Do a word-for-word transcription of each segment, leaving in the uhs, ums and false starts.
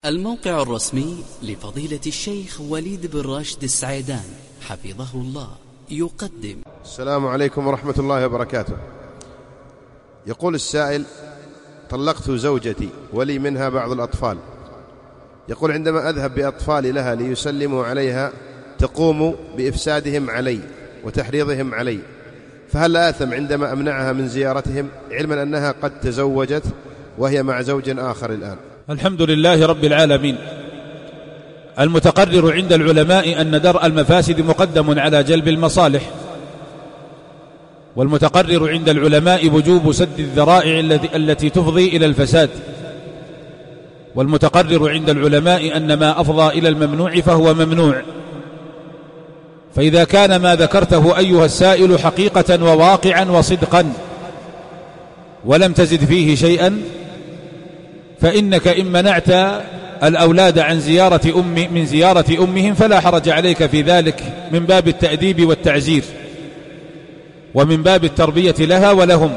الموقع الرسمي لفضيلة الشيخ وليد بن راشد السعيدان حفظه الله يقدم. السلام عليكم ورحمة الله وبركاته. يقول السائل: طلقت زوجتي ولي منها بعض الأطفال. يقول: عندما أذهب بأطفالي لها ليسلموا عليها تقوم بإفسادهم علي وتحريضهم علي، فهل آثم عندما أمنعها من زيارتهم علما أنها قد تزوجت وهي مع زوج آخر الآن؟ الحمد لله رب العالمين. المتقرر عند العلماء أن درء المفاسد مقدم على جلب المصالح، والمتقرر عند العلماء وجوب سد الذرائع التي تفضي إلى الفساد، والمتقرر عند العلماء أن ما أفضى إلى الممنوع فهو ممنوع. فإذا كان ما ذكرته أيها السائل حقيقة وواقعا وصدقا ولم تزد فيه شيئا، فإنك إن منعت الأولاد عن زيارة أم من زيارة أمهم فلا حرج عليك في ذلك، من باب التأديب والتعزير ومن باب التربية لها ولهم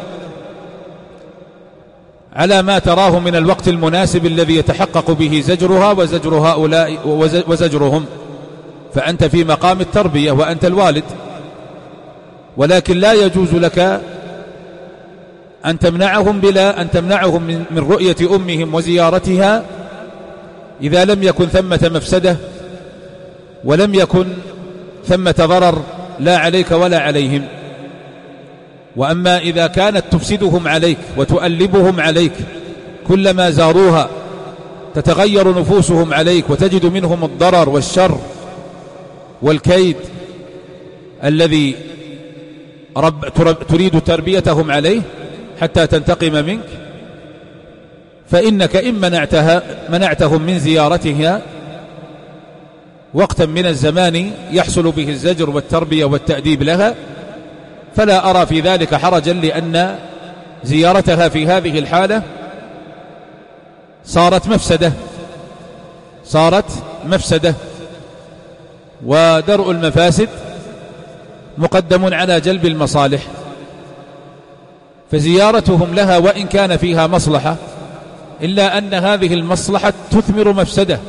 على ما تراه من الوقت المناسب الذي يتحقق به زجرها وزجر هؤلاء وزجرهم، فأنت في مقام التربية وأنت الوالد. ولكن لا يجوز لك أن تمنعهم بلا أن تمنعهم من, من رؤية أمهم وزيارتها إذا لم يكن ثمة مفسدة ولم يكن ثمة ضرر لا عليك ولا عليهم. وأما إذا كانت تفسدهم عليك وتؤلبهم عليك، كلما زاروها تتغير نفوسهم عليك وتجد منهم الضرر والشر والكيد الذي رب تريد تربيتهم عليه حتى تنتقم منك، فإنك إن منعتها منعتهم من زيارتها وقتا من الزمان يحصل به الزجر والتربية والتأديب لها، فلا أرى في ذلك حرجا، لأن زيارتها في هذه الحالة صارت مفسدة صارت مفسدة ودرء المفاسد مقدم على جلب المصالح. فزيارتهم لها وإن كان فيها مصلحة، إلا أن هذه المصلحة تثمر مفسدة،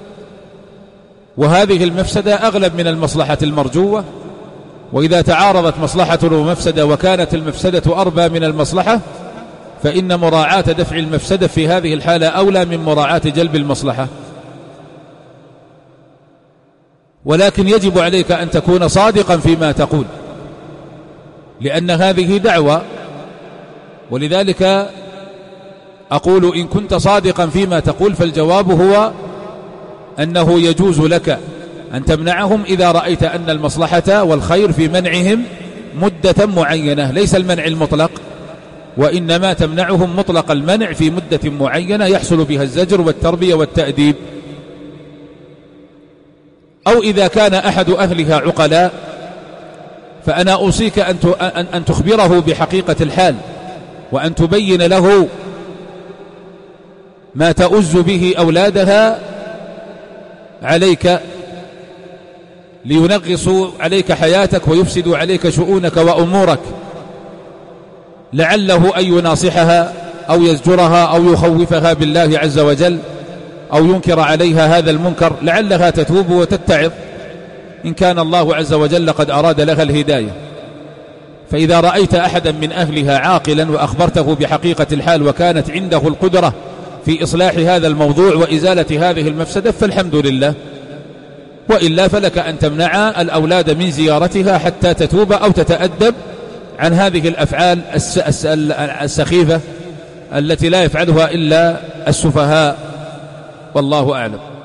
وهذه المفسدة أغلب من المصلحة المرجوة. وإذا تعارضت مصلحة ومفسدة وكانت المفسدة أربى من المصلحة، فإن مراعاة دفع المفسدة في هذه الحالة أولى من مراعاة جلب المصلحة. ولكن يجب عليك أن تكون صادقا فيما تقول، لأن هذه دعوة. ولذلك أقول إن كنت صادقا فيما تقول فالجواب هو أنه يجوز لك أن تمنعهم إذا رأيت أن المصلحة والخير في منعهم مدة معينة، ليس المنع المطلق، وإنما تمنعهم مطلق المنع في مدة معينة يحصل بها الزجر والتربية والتأديب. أو إذا كان أحد أهلها عقلاء فأنا أوصيك أن تخبره بحقيقة الحال، وأن تبين له ما تؤز به أولادها عليك لينغصوا عليك حياتك ويفسدوا عليك شؤونك وأمورك، لعله أن يناصحها أو يزجرها أو يخوفها بالله عز وجل أو ينكر عليها هذا المنكر، لعلها تتوب وتتعظ إن كان الله عز وجل قد أراد لها الهداية. فإذا رأيت أحدا من أهلها عاقلا وأخبرته بحقيقة الحال وكانت عنده القدرة في إصلاح هذا الموضوع وإزالة هذه المفسدة فالحمد لله، وإلا فلك أن تمنع الأولاد من زيارتها حتى تتوب أو تتأدب عن هذه الأفعال السخيفة التي لا يفعلها إلا السفهاء، والله أعلم.